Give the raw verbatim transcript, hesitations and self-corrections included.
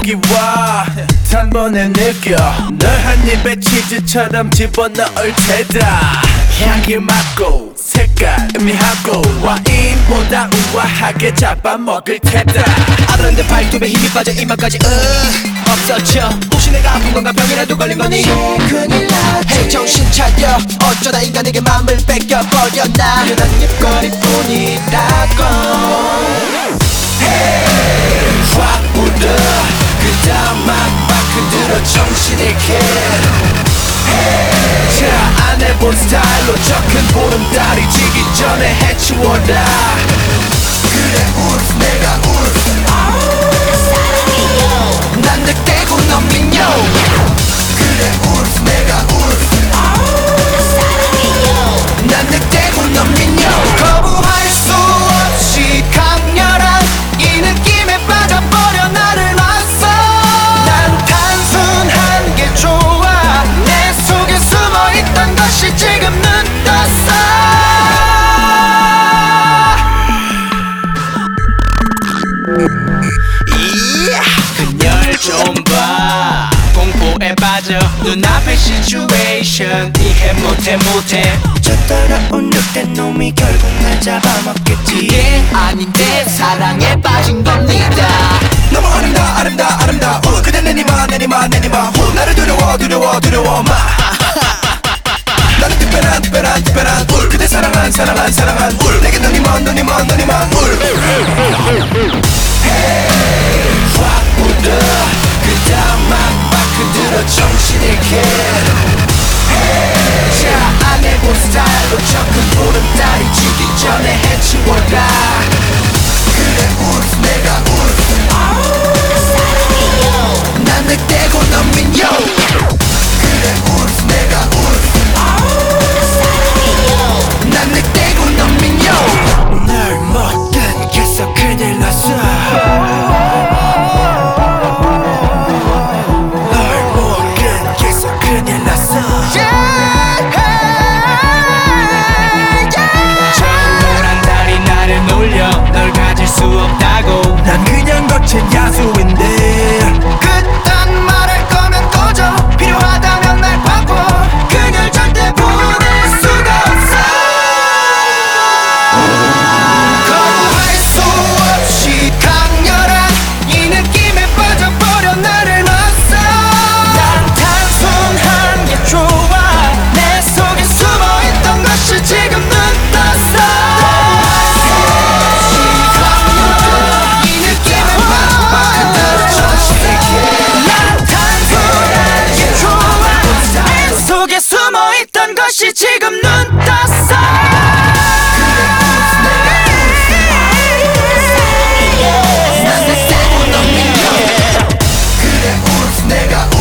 여기 와 단번에 느껴 널 한 입에 치즈처럼 집어넣을 테다 향기 맡고 색깔 의미하고 와인보다 우아하게 잡아먹을 테다 아른데 발톱에 힘이 빠져 이마까지 으 없어져 혹시 내가 아픈 건가 병이라도 걸린 거니 큰일 났지 헤이 정신 차려 어쩌다 인간에게 마음을 뺏겨버렸나 그냥 한 입거리뿐이라고 Hey 확 불어 그 다음 막막 흔들어 정신 잃게 Hey 자 안 해본 스타일로 저 큰 보름달이 지기 전에 해치워라 그래 울프 내가 울프 사랑해요 난 늑대고 넌 민요 그래 울프 내가 울프 사랑해요 난 늑대고 넌 민요 거부할 수 없이 강렬한 이 느낌에 빠져버려 나를 놨어 난 단순한 게 좋아 내 속에 숨어있던 것이 지금 눈 떴어 그녀를 좀 봐 공포에 빠져 눈앞의 시츄에이션 이해 못해 못해 저 따라온 늑대 놈이 결국 날 잡아먹겠지 이게 아닌데 사랑에 빠진 겁니다 너무 아름다 아름다 아름다 우 그대 내니마 내니마 내니마 후 나를 두려워 두려워 두려워 마 나는 특별한 특별한 특별한 울 그대 사랑한 사랑한 사랑한 울 내게 눈이 먼 눈이 먼 눈이 먼 울 Hey 확 불어 그 다음 막막 흔들어 정신 잃게 Hey 자 안 해본 스타일로 저 큰 보름달이 지기 전에 해치워라 그래 울프 내가 울프 사랑해요 난 늑대고 넌 민요 그래 울프 내가 울프 사랑해요 난 늑대고 넌 민요 널 못 끊겠어 큰일 났어 널 못 끊겠어 큰일 났어 저 노란 달이 나를 놀려 널 가질 수 없다고 난 그냥 거친 야수인데 그딴 말할 거면 꺼져 필요하다면 날 바꿔 그녀를 절대 보낼 수가 없어 거부할 수 없이 강렬한 이 느낌에 빠져버려 나를 놨어 난 단순한 게 좋아 내 속에 숨어있던 것이 지금 눈 떴어 이 느낌에 빠져버려 정신 잃게 난 단순한 게 좋아 내 속에 숨어있던 것이 지금 눈 떴어 난 늑대고 넌 민요 그래 울프 내가